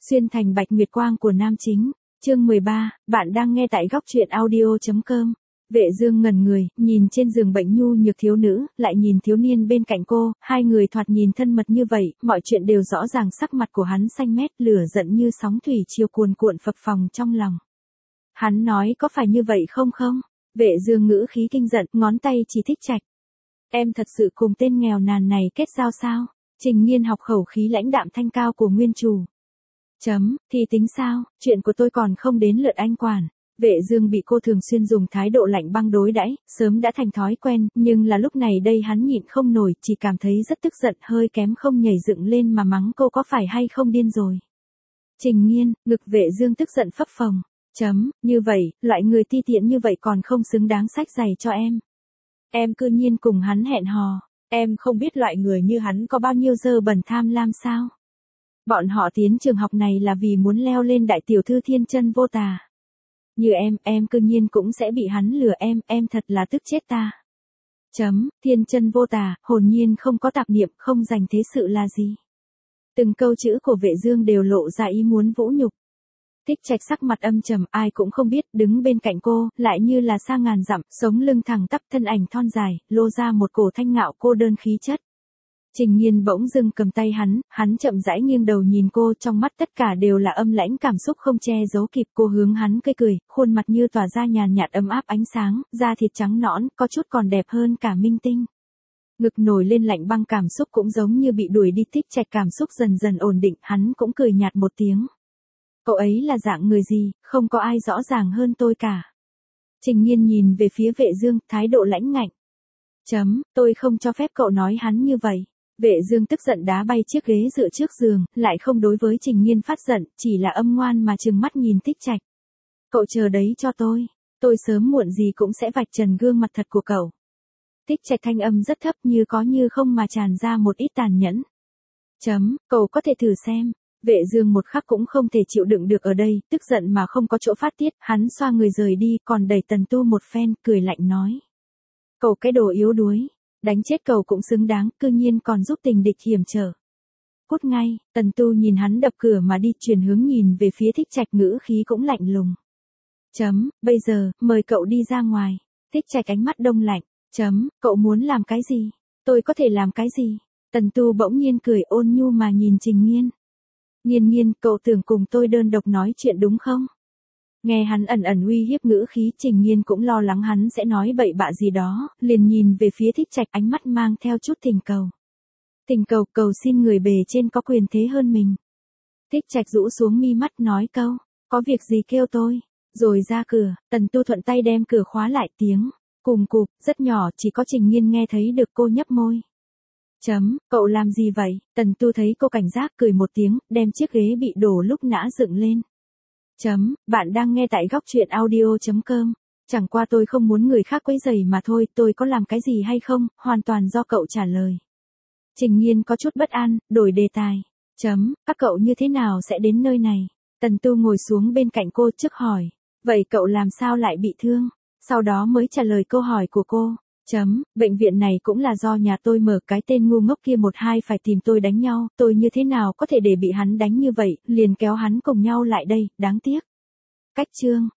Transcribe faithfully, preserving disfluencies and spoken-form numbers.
Xuyên thành bạch nguyệt quang của nam chính. Chương mười ba, bạn đang nghe tại góc truyện audio.com. Vệ Dương ngẩn người, nhìn trên giường bệnh nhu nhược thiếu nữ, lại nhìn thiếu niên bên cạnh cô, hai người thoạt nhìn thân mật như vậy, mọi chuyện đều rõ ràng, sắc mặt của hắn xanh mét, lửa giận như sóng thủy triều cuồn cuộn phập phồng trong lòng. Hắn nói có phải như vậy không không? Vệ Dương ngữ khí kinh giận, ngón tay chỉ Thích Trạch. Em thật sự cùng tên nghèo nàn này kết giao sao? Trình Nhiên học khẩu khí lãnh đạm thanh cao của nguyên chủ. Chấm, thì tính sao, chuyện của tôi còn không đến lượt anh quản. Vệ Dương bị cô thường xuyên dùng thái độ lạnh băng đối đãi, sớm đã thành thói quen, nhưng là lúc này đây hắn nhịn không nổi, chỉ cảm thấy rất tức giận, hơi kém không nhảy dựng lên mà mắng cô có phải hay không điên rồi. Trình Nhiên, ngực Vệ Dương tức giận phập phồng. Chấm, như vậy, loại người ti tiện như vậy còn không xứng đáng xách giày cho em. Em cư nhiên cùng hắn hẹn hò, em không biết loại người như hắn có bao nhiêu dơ bẩn tham lam sao? Bọn họ tiến trường học này là vì muốn leo lên đại tiểu thư thiên chân vô tà. Như em, em cư nhiên cũng sẽ bị hắn lừa em, em thật là tức chết ta. Chấm, thiên chân vô tà, hồn nhiên không có tạp niệm, không dành thế sự là gì. Từng câu chữ của Vệ Dương đều lộ ra ý muốn vũ nhục. Thích Trạch sắc mặt âm trầm, ai cũng không biết, đứng bên cạnh cô, lại như là xa ngàn dặm, sống lưng thẳng tắp, thân ảnh thon dài, lô ra một cổ thanh ngạo cô đơn khí chất. Trình Nhiên bỗng dưng cầm tay hắn, hắn chậm rãi nghiêng đầu nhìn cô, trong mắt tất cả đều là âm lãnh cảm xúc không che giấu kịp. Cô hướng hắn cười cười, khuôn mặt như tỏa ra nhàn nhạt ấm áp ánh sáng, da thịt trắng nõn, có chút còn đẹp hơn cả minh tinh. Ngực nổi lên lạnh băng, cảm xúc cũng giống như bị đuổi đi. Thích Trạch cảm xúc dần dần ổn định, hắn cũng cười nhạt một tiếng. Cậu ấy là dạng người gì, không có ai rõ ràng hơn tôi cả. Trình Nhiên nhìn về phía Vệ Dương, thái độ lãnh ngạnh. Chấm, tôi không cho phép cậu nói hắn như vậy. Vệ Dương tức giận đá bay chiếc ghế dựa trước giường, lại không đối với Trình Nhiên phát giận, chỉ là âm ngoan mà trừng mắt nhìn Thích Trạch. Cậu chờ đấy cho tôi, tôi sớm muộn gì cũng sẽ vạch trần gương mặt thật của cậu. Thích Trạch thanh âm rất thấp, như có như không mà tràn ra một ít tàn nhẫn. Chấm, cậu có thể thử xem. Vệ Dương một khắc cũng không thể chịu đựng được ở đây, tức giận mà không có chỗ phát tiết, hắn xoa người rời đi, còn đẩy Tần Tu một phen, cười lạnh nói. Cậu cái đồ yếu đuối, đánh chết cậu cũng xứng đáng, cư nhiên còn giúp tình địch hiểm trở. Cút ngay, Tần Tu nhìn hắn đập cửa mà đi, chuyển hướng nhìn về phía Thích Trạch, ngữ khí cũng lạnh lùng. Chấm, bây giờ, mời cậu đi ra ngoài. Thích Trạch ánh mắt đông lạnh. Chấm, cậu muốn làm cái gì? Tôi có thể làm cái gì? Tần Tu bỗng nhiên cười ôn nhu mà nhìn Trình Nhiên. Nhiên Nhiên, cậu tưởng cùng tôi đơn độc nói chuyện đúng không? Nghe hắn ẩn ẩn uy hiếp ngữ khí, Trình Nhiên cũng lo lắng hắn sẽ nói bậy bạ gì đó, liền nhìn về phía Thích Trạch, ánh mắt mang theo chút thỉnh cầu. Thỉnh cầu, cầu xin người bề trên có quyền thế hơn mình. Thích Trạch rũ xuống mi mắt nói câu, có việc gì kêu tôi, rồi ra cửa. Tần Tu thuận tay đem cửa khóa lại, tiếng cùm cụp, rất nhỏ, chỉ có Trình Nhiên nghe thấy được. Cô nhấp môi. Chấm, cậu làm gì vậy? Tần Tu thấy cô cảnh giác, cười một tiếng, đem chiếc ghế bị đổ lúc nã dựng lên. Chấm, bạn đang nghe tại góc truyện audio.com. Chẳng qua tôi không muốn người khác quấy rầy mà thôi, tôi có làm cái gì hay không, hoàn toàn do cậu trả lời. Trình Nhiên có chút bất an, đổi đề tài. Chấm, các cậu như thế nào sẽ đến nơi này? Tần Tu ngồi xuống bên cạnh cô trước hỏi. Vậy cậu làm sao lại bị thương? Sau đó mới trả lời câu hỏi của cô. Chấm, bệnh viện này cũng là do nhà tôi mở, cái tên ngu ngốc kia một hai phải tìm tôi đánh nhau, tôi như thế nào có thể để bị hắn đánh như vậy, liền kéo hắn cùng nhau lại đây, đáng tiếc. Cách chương,